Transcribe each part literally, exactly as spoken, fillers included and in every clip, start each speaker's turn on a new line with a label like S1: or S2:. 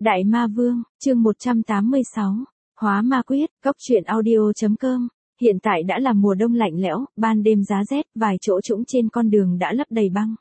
S1: Đại Ma Vương, chương một trăm tám mươi sáu, Hóa Ma Quyết, Cốc truyện audio.com. Hiện tại đã là mùa đông lạnh lẽo, ban đêm giá rét, vài chỗ trũng trên con đường đã lấp đầy băng.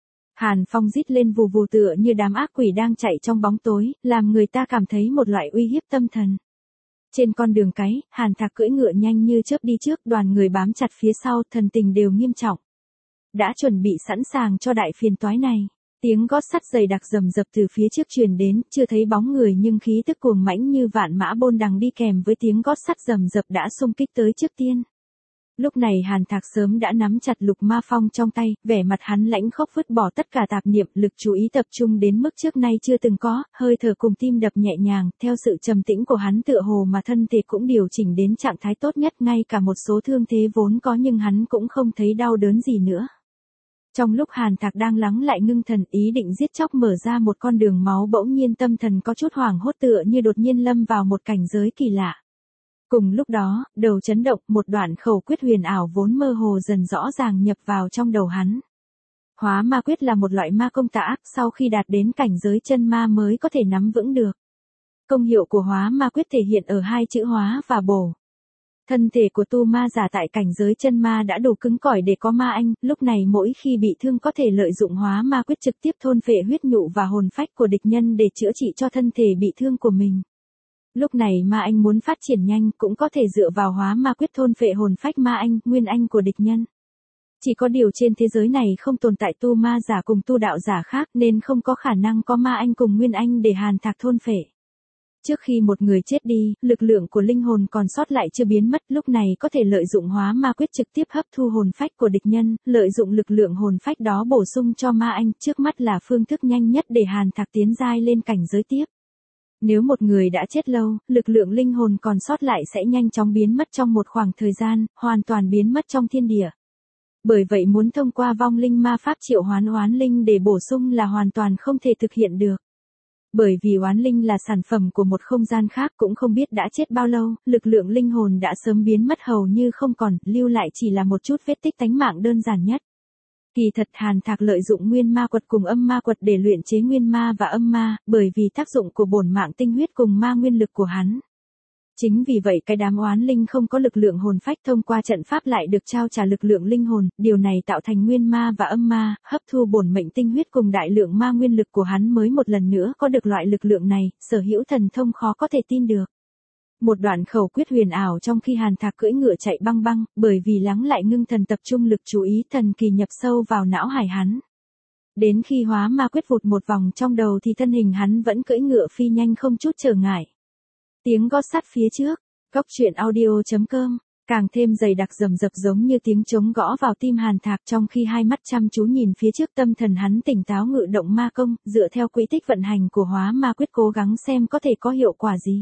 S1: Hàn phong rít lên vù vù tựa như đám ác quỷ đang chạy trong bóng tối, làm người ta cảm thấy một loại uy hiếp tâm thần. Trên con đường cái, Hàn Thạc cưỡi ngựa nhanh như chớp đi trước, đoàn người bám chặt phía sau, thần tình đều nghiêm trọng. Đã chuẩn bị sẵn sàng cho đại phiền toái này. Tiếng gót sắt dày đặc rầm rập từ phía trước truyền đến, chưa thấy bóng người nhưng khí tức cuồng mãnh như vạn mã bôn đằng đi kèm với tiếng gót sắt rầm rập đã xung kích tới trước tiên. Lúc này Hàn Thạc sớm đã nắm chặt lục ma phong trong tay, vẻ mặt hắn lãnh khốc vứt bỏ tất cả tạp niệm, lực chú ý tập trung đến mức trước nay chưa từng có, hơi thở cùng tim đập nhẹ nhàng, theo sự trầm tĩnh của hắn tựa hồ mà thân thể cũng điều chỉnh đến trạng thái tốt nhất, ngay cả một số thương thế vốn có nhưng hắn cũng không thấy đau đớn gì nữa. Trong lúc Hàn Thạc đang lắng lại ngưng thần, ý định giết chóc mở ra một con đường máu, bỗng nhiên tâm thần có chút hoảng hốt tựa như đột nhiên lâm vào một cảnh giới kỳ lạ. Cùng lúc đó, đầu chấn động, một đoạn khẩu quyết huyền ảo vốn mơ hồ dần rõ ràng nhập vào trong đầu hắn. Hóa ma quyết là một loại ma công tà ác, sau khi đạt đến cảnh giới chân ma mới có thể nắm vững được. Công hiệu của hóa ma quyết thể hiện ở hai chữ hóa và bổ. Thân thể của tu ma giả tại cảnh giới chân ma đã đủ cứng cỏi để có ma anh, lúc này mỗi khi bị thương có thể lợi dụng hóa ma quyết trực tiếp thôn phệ huyết nhụ và hồn phách của địch nhân để chữa trị cho thân thể bị thương của mình. Lúc này ma anh muốn phát triển nhanh cũng có thể dựa vào hóa ma quyết thôn phệ hồn phách ma anh, nguyên anh của địch nhân. Chỉ có điều trên thế giới này không tồn tại tu ma giả cùng tu đạo giả khác nên không có khả năng có ma anh cùng nguyên anh để Hàn Thạc thôn phệ. Trước khi một người chết đi, lực lượng của linh hồn còn sót lại chưa biến mất, lúc này có thể lợi dụng hóa ma quyết trực tiếp hấp thu hồn phách của địch nhân, lợi dụng lực lượng hồn phách đó bổ sung cho ma anh, trước mắt là phương thức nhanh nhất để Hàn Thạc tiến giai lên cảnh giới tiếp. Nếu một người đã chết lâu, lực lượng linh hồn còn sót lại sẽ nhanh chóng biến mất trong một khoảng thời gian, hoàn toàn biến mất trong thiên địa. Bởi vậy muốn thông qua vong linh ma pháp triệu hoán oán linh để bổ sung là hoàn toàn không thể thực hiện được. Bởi vì oán linh là sản phẩm của một không gian khác, cũng không biết đã chết bao lâu, lực lượng linh hồn đã sớm biến mất hầu như không còn, lưu lại chỉ là một chút vết tích tánh mạng đơn giản nhất. Kỳ thật Hàn Thạc lợi dụng nguyên ma quật cùng âm ma quật để luyện chế nguyên ma và âm ma, bởi vì tác dụng của bổn mạng tinh huyết cùng ma nguyên lực của hắn. Chính vì vậy cái đám oán linh không có lực lượng hồn phách thông qua trận pháp lại được trao trả lực lượng linh hồn, điều này tạo thành nguyên ma và âm ma, hấp thu bổn mệnh tinh huyết cùng đại lượng ma nguyên lực của hắn mới một lần nữa có được loại lực lượng này, sở hữu thần thông khó có thể tin được. Một đoạn khẩu quyết huyền ảo trong khi Hàn Thạc cưỡi ngựa chạy băng băng, bởi vì lắng lại ngưng thần tập trung lực chú ý thần kỳ nhập sâu vào não hải hắn. Đến khi hóa ma quyết vụt một vòng trong đầu thì thân hình hắn vẫn cưỡi ngựa phi nhanh không chút trở ngại. Tiếng gót sắt phía trước, Cốc truyện audio.com, càng thêm dày đặc rầm rập giống như tiếng trống gõ vào tim Hàn Thạc, trong khi hai mắt chăm chú nhìn phía trước, tâm thần hắn tỉnh táo ngự động ma công, dựa theo quỹ tích vận hành của hóa ma quyết cố gắng xem có thể có hiệu quả gì.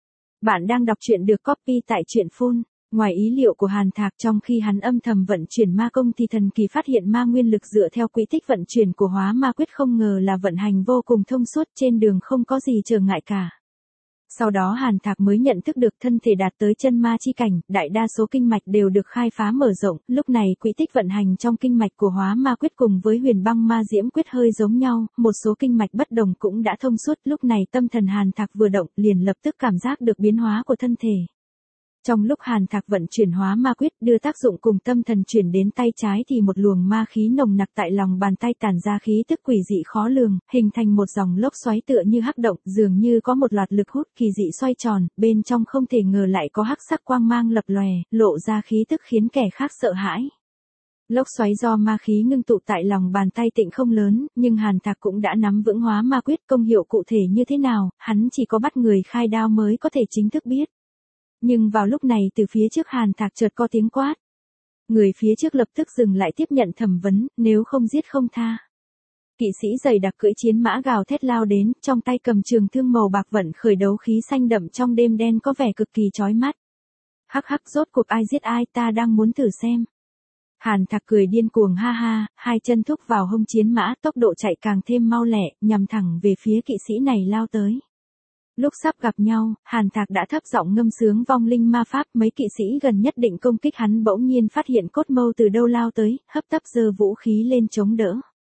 S1: Bạn đang đọc truyện được copy tại truyện phun. Ngoài ý liệu của Hàn Thạc, trong khi hắn âm thầm vận chuyển ma công thì thần kỳ phát hiện ma nguyên lực dựa theo quỹ tích vận chuyển của hóa ma quyết không ngờ là vận hành vô cùng thông suốt, trên đường không có gì trở ngại cả. Sau đó Hàn Thạc mới nhận thức được thân thể đạt tới chân ma chi cảnh, đại đa số kinh mạch đều được khai phá mở rộng, lúc này quỹ tích vận hành trong kinh mạch của hóa ma quyết cùng với huyền băng ma diễm quyết hơi giống nhau, một số kinh mạch bất đồng cũng đã thông suốt, lúc này tâm thần Hàn Thạc vừa động, liền lập tức cảm giác được biến hóa của thân thể. Trong lúc Hàn Thạc vận chuyển hóa ma quyết đưa tác dụng cùng tâm thần chuyển đến tay trái thì một luồng ma khí nồng nặc tại lòng bàn tay tản ra khí tức quỷ dị khó lường, hình thành một dòng lốc xoáy tựa như hắc động, dường như có một loạt lực hút kỳ dị xoay tròn, bên trong không thể ngờ lại có hắc sắc quang mang lập lòe, lộ ra khí tức khiến kẻ khác sợ hãi. Lốc xoáy do ma khí ngưng tụ tại lòng bàn tay tịnh không lớn, nhưng Hàn Thạc cũng đã nắm vững hóa ma quyết, công hiệu cụ thể như thế nào, hắn chỉ có bắt người khai đao mới có thể chính thức biết. Nhưng vào lúc này từ phía trước Hàn Thạc chợt có tiếng quát. Người phía trước lập tức dừng lại tiếp nhận thẩm vấn, nếu không giết không tha. Kỵ sĩ dày đặc cưỡi chiến mã gào thét lao đến, trong tay cầm trường thương màu bạc vận khởi đấu khí xanh đậm trong đêm đen có vẻ cực kỳ chói mắt. Hắc hắc, rốt cuộc ai giết ai, ta đang muốn thử xem. Hàn Thạc cười điên cuồng ha ha, hai chân thúc vào hông chiến mã, tốc độ chạy càng thêm mau lẹ, nhằm thẳng về phía kỵ sĩ này lao tới. Lúc sắp gặp nhau, Hàn Thạc đã thấp giọng ngâm sướng vong linh ma pháp, mấy kỵ sĩ gần nhất định công kích hắn bỗng nhiên phát hiện cốt mâu từ đâu lao tới, hấp tấp giơ vũ khí lên chống đỡ.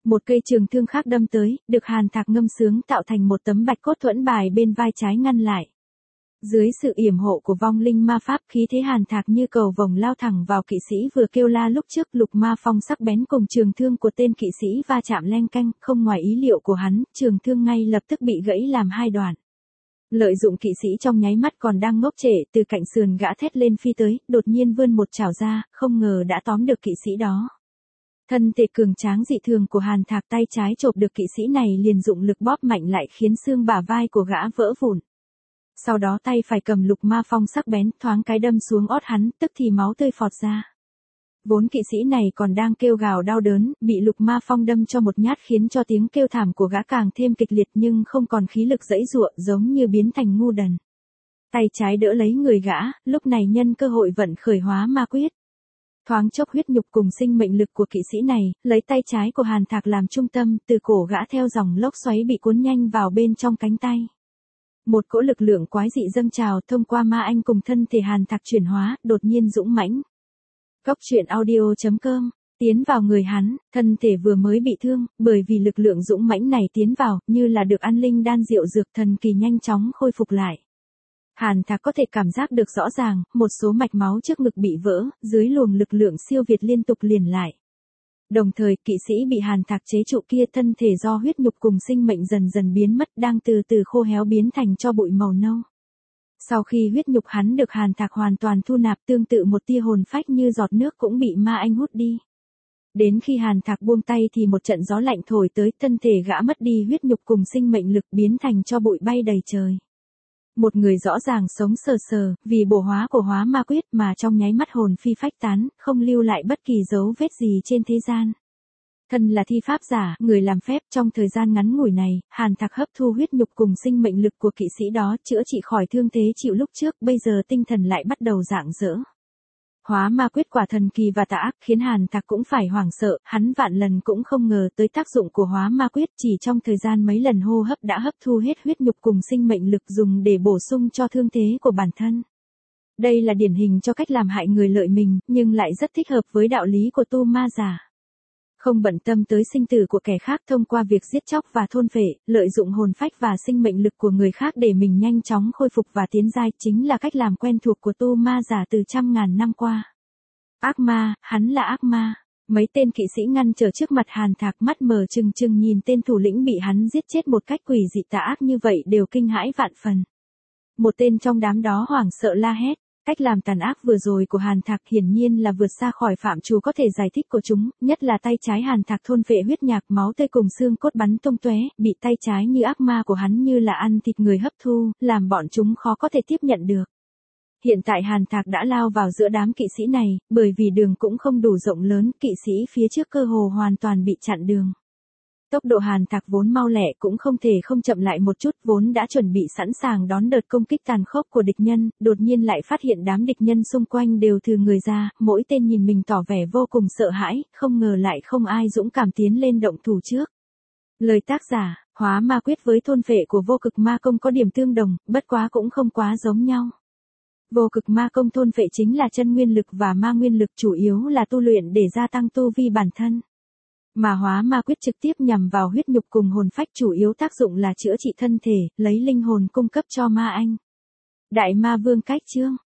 S1: Một cây trường thương khác đâm tới, được Hàn Thạc ngâm sướng tạo thành một tấm bạch cốt thuẫn bài bên vai trái ngăn lại. Dưới sự yểm hộ của vong linh ma pháp, khí thế Hàn Thạc như cầu vồng lao thẳng vào kỵ sĩ vừa kêu la lúc trước. Lục ma phong sắc bén cùng trường thương của tên kỵ sĩ va chạm leng keng, không ngoài ý liệu của hắn, trường thương ngay lập tức bị gãy làm hai đoạn. Lợi dụng kỵ sĩ trong nháy mắt còn đang ngốc trệ, từ cạnh sườn gã thét lên phi tới, đột nhiên vươn một chảo ra, không ngờ đã tóm được kỵ sĩ đó. Thân thể cường tráng dị thường của Hàn Thạc, tay trái chộp được kỵ sĩ này liền dụng lực bóp mạnh lại khiến xương bả vai của gã vỡ vụn. Sau đó tay phải cầm lục ma phong sắc bén, thoáng cái đâm xuống ót hắn, tức thì máu tươi phọt ra. Vốn kỵ sĩ này còn đang kêu gào đau đớn, bị lục ma phong đâm cho một nhát khiến cho tiếng kêu thảm của gã càng thêm kịch liệt, nhưng không còn khí lực giãy giụa, giống như biến thành ngu đần. Tay trái đỡ lấy người gã, lúc này nhân cơ hội vận khởi hóa ma quyết. Thoáng chốc huyết nhục cùng sinh mệnh lực của kỵ sĩ này, lấy tay trái của Hàn Thạc làm trung tâm, từ cổ gã theo dòng lốc xoáy bị cuốn nhanh vào bên trong cánh tay. Một cỗ lực lượng quái dị dâng trào thông qua ma anh cùng thân thể Hàn Thạc chuyển hóa, đột nhiên dũng mãnh. Góc truyện audio chấm com, tiến vào người hắn, thân thể vừa mới bị thương, bởi vì lực lượng dũng mãnh này tiến vào, như là được ăn linh đan diệu dược thần kỳ nhanh chóng khôi phục lại. Hàn Thạc có thể cảm giác được rõ ràng, một số mạch máu trước ngực bị vỡ, dưới luồng lực lượng siêu việt liên tục liền lại. Đồng thời, kỵ sĩ bị Hàn Thạc chế trụ kia thân thể do huyết nhục cùng sinh mệnh dần dần biến mất, đang từ từ khô héo biến thành tro bụi màu nâu. Sau khi huyết nhục hắn được Hàn Thạc hoàn toàn thu nạp, tương tự một tia hồn phách như giọt nước cũng bị ma anh hút đi. Đến khi Hàn Thạc buông tay thì một trận gió lạnh thổi tới, thân thể gã mất đi huyết nhục cùng sinh mệnh lực, biến thành tro bụi bay đầy trời. Một người rõ ràng sống sờ sờ, vì bổ hóa của hóa ma quyết mà trong nháy mắt hồn phi phách tán, không lưu lại bất kỳ dấu vết gì trên thế gian. Thân là thi pháp giả, người làm phép, trong thời gian ngắn ngủi này, Hàn Thạc hấp thu huyết nhục cùng sinh mệnh lực của kỵ sĩ đó, chữa trị khỏi thương thế chịu lúc trước, bây giờ tinh thần lại bắt đầu rạng rỡ. Hóa ma quyết quả thần kỳ và tà ác, khiến Hàn Thạc cũng phải hoảng sợ, hắn vạn lần cũng không ngờ tới tác dụng của hóa ma quyết, chỉ trong thời gian mấy lần hô hấp đã hấp thu hết huyết nhục cùng sinh mệnh lực dùng để bổ sung cho thương thế của bản thân. Đây là điển hình cho cách làm hại người lợi mình, nhưng lại rất thích hợp với đạo lý của tu ma giả. Không bận tâm tới sinh tử của kẻ khác thông qua việc giết chóc và thôn phệ, lợi dụng hồn phách và sinh mệnh lực của người khác để mình nhanh chóng khôi phục và tiến giai, chính là cách làm quen thuộc của tu ma giả từ trăm ngàn năm qua. Ác ma, hắn là ác ma. Mấy tên kỵ sĩ ngăn trở trước mặt Hàn Thạc, mắt mờ trừng trừng nhìn tên thủ lĩnh bị hắn giết chết một cách quỷ dị tà ác như vậy, đều kinh hãi vạn phần. Một tên trong đám đó hoảng sợ la hét. Cách làm tàn ác vừa rồi của Hàn Thạc hiển nhiên là vượt xa khỏi phạm trù có thể giải thích của chúng, nhất là tay trái Hàn Thạc thôn phệ huyết nhạc, máu tươi cùng xương cốt bắn tung tóe, bị tay trái như ác ma của hắn như là ăn thịt người hấp thu, làm bọn chúng khó có thể tiếp nhận được. Hiện tại Hàn Thạc đã lao vào giữa đám kỵ sĩ này, bởi vì đường cũng không đủ rộng lớn, kỵ sĩ phía trước cơ hồ hoàn toàn bị chặn đường. Tốc độ Hàn Thạc vốn mau lẹ cũng không thể không chậm lại một chút, vốn đã chuẩn bị sẵn sàng đón đợt công kích tàn khốc của địch nhân, đột nhiên lại phát hiện đám địch nhân xung quanh đều thừ người ra, mỗi tên nhìn mình tỏ vẻ vô cùng sợ hãi, không ngờ lại không ai dũng cảm tiến lên động thủ trước. Lời tác giả, hóa ma quyết với thôn phệ của vô cực ma công có điểm tương đồng, bất quá cũng không quá giống nhau. Vô cực ma công thôn phệ chính là chân nguyên lực và ma nguyên lực, chủ yếu là tu luyện để gia tăng tu vi bản thân. Mà hóa ma quyết trực tiếp nhằm vào huyết nhục cùng hồn phách, chủ yếu tác dụng là chữa trị thân thể, lấy linh hồn cung cấp cho ma anh. Đại ma vương cách chương,